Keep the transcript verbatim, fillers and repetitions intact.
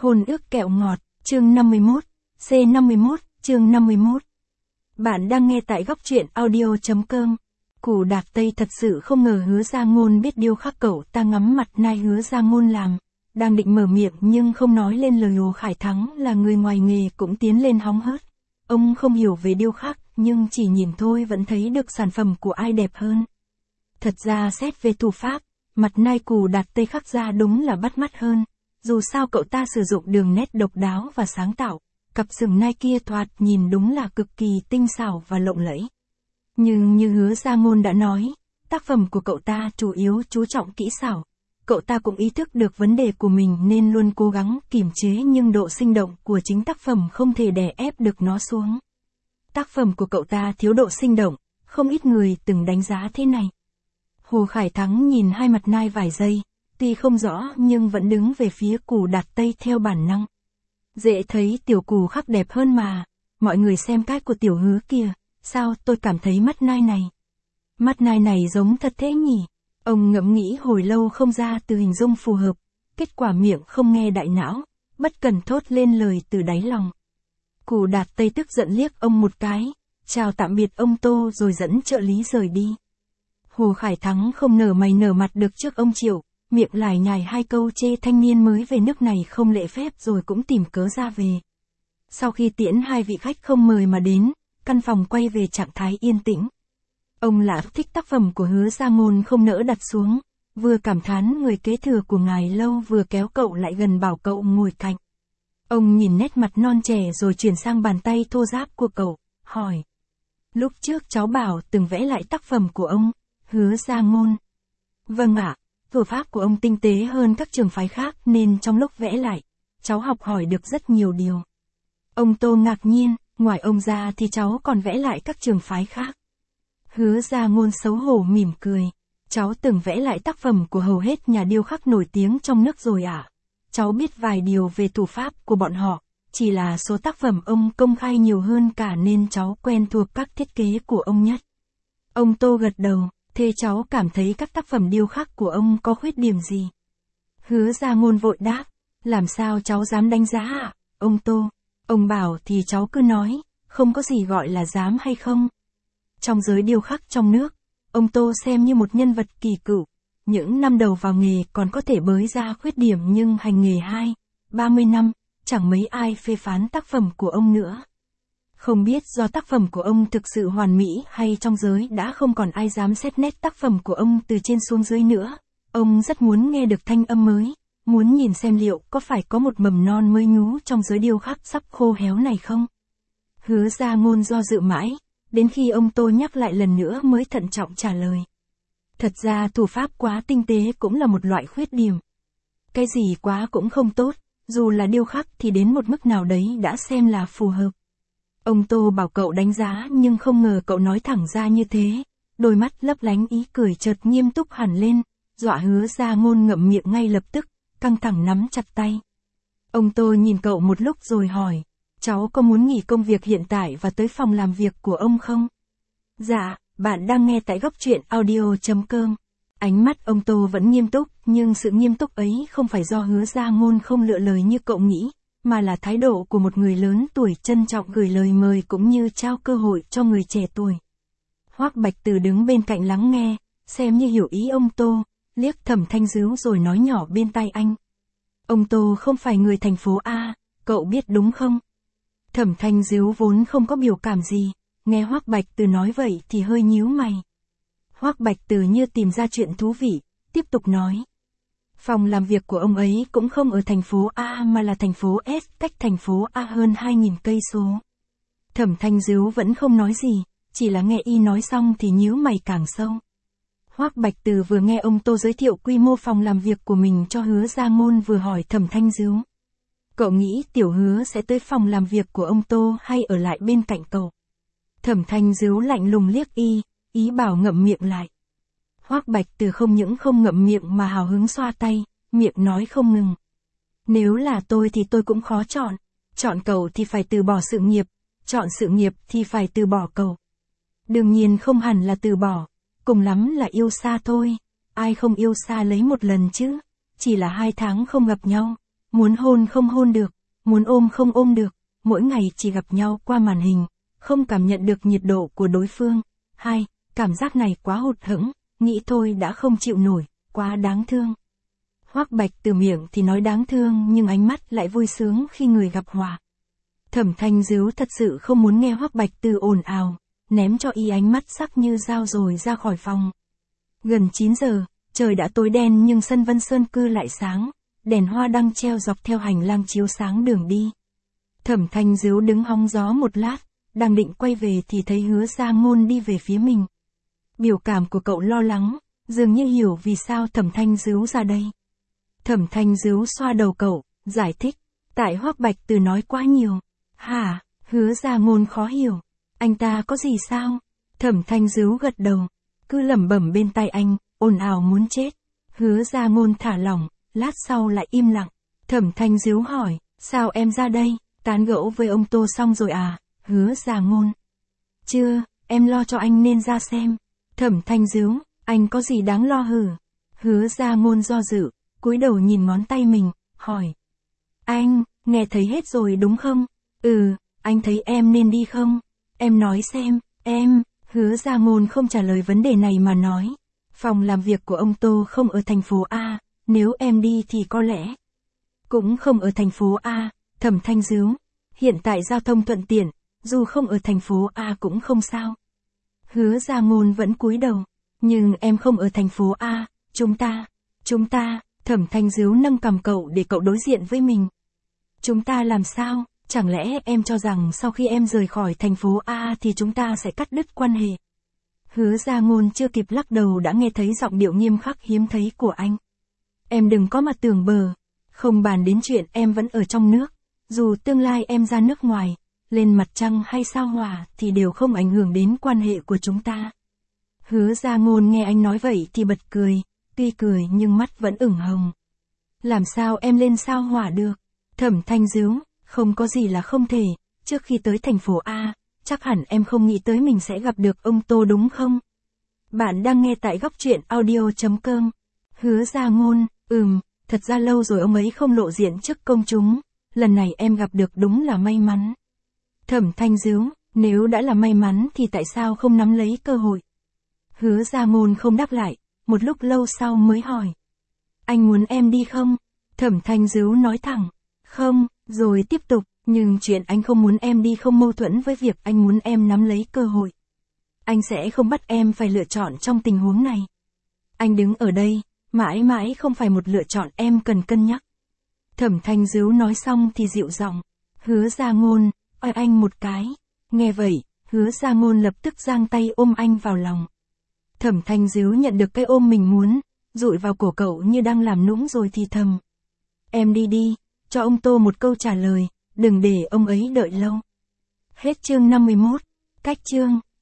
Hôn ước kẹo ngọt, chương năm mươi mốt, C năm mươi mốt, chương năm mươi mốt. Bạn đang nghe tại góc truyện audio chấm com. Củ Đạc Tây thật sự không ngờ Hứa Gia Ngôn biết điêu khắc cậu ta ngắm mặt nai Hứa Gia Ngôn làm. Đang định mở miệng nhưng không nói lên lời. Hồ Khải Thắng là người ngoài nghề cũng tiến lên hóng hớt. Ông không hiểu về điêu khắc nhưng chỉ nhìn thôi vẫn thấy được sản phẩm của ai đẹp hơn. Thật ra xét về thủ pháp, mặt nai Củ Đạc Tây khắc ra đúng là bắt mắt hơn. Dù sao cậu ta sử dụng đường nét độc đáo và sáng tạo, cặp sừng nai kia thoạt nhìn đúng là cực kỳ tinh xảo và lộng lẫy. Nhưng như Hứa Gia Ngôn đã nói, tác phẩm của cậu ta chủ yếu chú trọng kỹ xảo. Cậu ta cũng ý thức được vấn đề của mình nên luôn cố gắng kiềm chế, nhưng độ sinh động của chính tác phẩm không thể đè ép được nó xuống. Tác phẩm của cậu ta thiếu độ sinh động, không ít người từng đánh giá thế này. Hồ Khải Thắng nhìn hai mặt nai vài giây, tuy không rõ nhưng vẫn đứng về phía Củ Đạc Tây theo bản năng. Dễ thấy tiểu Củ khắc đẹp hơn mà, mọi người xem cái của tiểu Hứa kìa, sao tôi cảm thấy mắt nai này. Mắt nai này giống thật thế nhỉ? Ông ngẫm nghĩ hồi lâu không ra từ hình dung phù hợp, kết quả miệng không nghe đại não, bất cần thốt lên lời từ đáy lòng. Củ Đạc Tây tức giận liếc ông một cái, chào tạm biệt ông Tô rồi dẫn trợ lý rời đi. Hồ Khải Thắng không nở mày nở mặt được trước ông Triệu, miệng lải nhải hai câu chê thanh niên mới về nước này không lễ phép rồi cũng tìm cớ ra về. Sau khi tiễn hai vị khách không mời mà đến, căn phòng quay về trạng thái yên tĩnh. Ông Lã thích tác phẩm của Hứa Gia Ngôn không nỡ đặt xuống, vừa cảm thán người kế thừa của ngài lâu vừa kéo cậu lại gần bảo cậu ngồi cạnh. Ông nhìn nét mặt non trẻ rồi chuyển sang bàn tay thô ráp của cậu, hỏi. Lúc trước cháu bảo từng vẽ lại tác phẩm của ông, Hứa Gia Ngôn. Vâng ạ, thủ pháp của ông tinh tế hơn các trường phái khác nên trong lúc vẽ lại, cháu học hỏi được rất nhiều điều. Ông Tô ngạc nhiên, ngoài ông ra thì cháu còn vẽ lại các trường phái khác. Hứa Gia Ngôn xấu hổ mỉm cười. Cháu từng vẽ lại tác phẩm của hầu hết nhà điêu khắc nổi tiếng trong nước rồi ạ. À? Cháu biết vài điều về thủ pháp của bọn họ, chỉ là số tác phẩm ông công khai nhiều hơn cả nên cháu quen thuộc các thiết kế của ông nhất. Ông Tô gật đầu, thế cháu cảm thấy các tác phẩm điêu khắc của ông có khuyết điểm gì? Hứa Gia Ngôn vội đáp, làm sao cháu dám đánh giá ạ, à? Ông Tô, ông bảo thì cháu cứ nói, không có gì gọi là dám hay không. Trong giới điêu khắc trong nước, ông Tô xem như một nhân vật kỳ cựu. Những năm đầu vào nghề còn có thể bới ra khuyết điểm nhưng hành nghề hai, ba mươi năm, chẳng mấy ai phê phán tác phẩm của ông nữa. Không biết do tác phẩm của ông thực sự hoàn mỹ hay trong giới đã không còn ai dám xét nét tác phẩm của ông từ trên xuống dưới nữa. Ông rất muốn nghe được thanh âm mới, muốn nhìn xem liệu có phải có một mầm non mới nhú trong giới điêu khắc sắp khô héo này không. Hứa Gia Ngôn do dự mãi. Đến khi ông Tô nhắc lại lần nữa mới thận trọng trả lời. Thật ra thủ pháp quá tinh tế cũng là một loại khuyết điểm. Cái gì quá cũng không tốt, dù là điêu khắc thì đến một mức nào đấy đã xem là phù hợp. Ông Tô bảo cậu đánh giá nhưng không ngờ cậu nói thẳng ra như thế. Đôi mắt lấp lánh ý cười chợt nghiêm túc hẳn lên, dọa Hứa Gia Ngôn ngậm miệng ngay lập tức, căng thẳng nắm chặt tay. Ông Tô nhìn cậu một lúc rồi hỏi. Cháu có muốn nghỉ công việc hiện tại và tới phòng làm việc của ông không? Dạ, bạn đang nghe tại góc truyện audio chấm com. Ánh mắt ông Tô vẫn nghiêm túc, nhưng sự nghiêm túc ấy không phải do Hứa Gia Ngôn không lựa lời như cậu nghĩ, mà là thái độ của một người lớn tuổi trân trọng gửi lời mời cũng như trao cơ hội cho người trẻ tuổi. Hoắc Bạch Từ đứng bên cạnh lắng nghe, xem như hiểu ý ông Tô, liếc Thẩm Thanh Dứu rồi nói nhỏ bên tai anh. Ông Tô không phải người thành phố A, cậu biết đúng không? Thẩm Thanh Dứu vốn không có biểu cảm gì, nghe Hoắc Bạch Từ nói vậy thì hơi nhíu mày. Hoắc Bạch Từ như tìm ra chuyện thú vị, tiếp tục nói. Phòng làm việc của ông ấy cũng không ở thành phố A mà là thành phố S, cách thành phố A hơn hai nghìn cây số. Thẩm Thanh Dứu vẫn không nói gì, chỉ là nghe y nói xong thì nhíu mày càng sâu. Hoắc Bạch Từ vừa nghe ông Tô giới thiệu quy mô phòng làm việc của mình cho Hứa Gia Ngôn vừa hỏi Thẩm Thanh Dứu. Cậu nghĩ tiểu Hứa sẽ tới phòng làm việc của ông Tô hay ở lại bên cạnh cậu? Thẩm Thanh Dứu lạnh lùng liếc y, ý bảo ngậm miệng lại. Hoắc Bạch Từ không những không ngậm miệng mà hào hứng xoa tay, miệng nói không ngừng. Nếu là tôi thì tôi cũng khó chọn, chọn cậu thì phải từ bỏ sự nghiệp, chọn sự nghiệp thì phải từ bỏ cậu. Đương nhiên không hẳn là từ bỏ, cùng lắm là yêu xa thôi, ai không yêu xa lấy một lần chứ, chỉ là hai tháng không gặp nhau. muốn hôn không hôn được, muốn ôm không ôm được, mỗi ngày chỉ gặp nhau qua màn hình, không cảm nhận được nhiệt độ của đối phương. Hai, cảm giác này quá hụt hẫng, nghĩ thôi đã không chịu nổi, quá đáng thương. Hoắc Bạch từ miệng thì nói đáng thương nhưng ánh mắt lại vui sướng khi người gặp hòa. Thẩm Thanh Dứu thật sự không muốn nghe Hoắc Bạch Từ ồn ào, ném cho y ánh mắt sắc như dao rồi ra khỏi phòng. Gần chín giờ, trời đã tối đen nhưng sân Vân Sơn Cư lại sáng, đèn hoa đăng treo dọc theo hành lang chiếu sáng đường đi. Thẩm Thanh Dứu đứng hóng gió một lát, đang định quay về thì thấy Hứa Gia Ngôn đi về phía mình. Biểu cảm của cậu lo lắng, dường như hiểu vì sao Thẩm Thanh Dứu ra đây. Thẩm Thanh Dứu xoa đầu cậu, giải thích, tại Hoắc Bạch Từ nói quá nhiều. Hả? Hứa Gia Ngôn khó hiểu. Anh ta có gì sao? Thẩm Thanh Dứu gật đầu, cứ lẩm bẩm bên tai anh, ồn ào muốn chết. Hứa Gia Ngôn thả lỏng, lát sau lại im lặng. Thẩm Thanh Dứu hỏi, sao em ra đây? Tán gẫu với ông Tô xong rồi à? Hứa Gia Ngôn. Chưa, em lo cho anh nên ra xem. Thẩm Thanh Dứu, anh có gì đáng lo hử? Hứa Gia Ngôn do dự, cúi đầu nhìn ngón tay mình, hỏi. Anh, nghe thấy hết rồi đúng không? Ừ, anh thấy em nên đi không? Em nói xem, em, Hứa Gia Ngôn không trả lời vấn đề này mà nói. Phòng làm việc của ông Tô không ở thành phố A, nếu em đi thì có lẽ. Cũng không ở thành phố A, Thẩm Thanh Dứu. Hiện tại giao thông thuận tiện, dù không ở thành phố A cũng không sao. Hứa Gia Ngôn vẫn cúi đầu. Nhưng em không ở thành phố A, chúng ta, chúng ta, Thẩm Thanh Dứu nâng cằm cậu để cậu đối diện với mình. Chúng ta làm sao? Chẳng lẽ em cho rằng sau khi em rời khỏi thành phố A thì chúng ta sẽ cắt đứt quan hệ? Hứa Gia Ngôn chưa kịp lắc đầu đã nghe thấy giọng điệu nghiêm khắc hiếm thấy của anh. Em đừng có mà tưởng bờ. Không bàn đến chuyện em vẫn ở trong nước. Dù tương lai em ra nước ngoài, lên mặt trăng hay sao Hỏa thì đều không ảnh hưởng đến quan hệ của chúng ta. Hứa Gia Ngôn nghe anh nói vậy thì bật cười, tuy cười nhưng mắt vẫn ửng hồng. Làm sao em lên sao Hỏa được? Thẩm Thanh Dứu, không có gì là không thể, trước khi tới thành phố A, chắc hẳn em không nghĩ tới mình sẽ gặp được ông Tô đúng không? Bạn đang nghe tại góc truyện audio chấm com. Hứa Gia Ngôn, ừm, thật ra lâu rồi ông ấy không lộ diện trước công chúng, lần này em gặp được đúng là may mắn. Thẩm Thanh Dứu, nếu đã là may mắn thì tại sao không nắm lấy cơ hội? Hứa Gia Ngôn không đáp lại, một lúc lâu sau mới hỏi. Anh muốn em đi không? Thẩm Thanh Dứu nói thẳng, không, rồi tiếp tục, nhưng chuyện anh không muốn em đi không mâu thuẫn với việc anh muốn em nắm lấy cơ hội. Anh sẽ không bắt em phải lựa chọn trong tình huống này. Anh đứng ở đây, mãi mãi không phải một lựa chọn em cần cân nhắc. Thẩm Thanh Dứu nói xong thì dịu giọng, Hứa Gia Ngôn, oi anh một cái. Nghe vậy, Hứa Gia Ngôn lập tức giang tay ôm anh vào lòng. Thẩm Thanh Dứu nhận được cái ôm mình muốn, dụi vào cổ cậu như đang làm nũng rồi thì thầm. Em đi đi, cho ông Tô một câu trả lời, đừng để ông ấy đợi lâu. Hết chương năm mươi mốt, cách chương.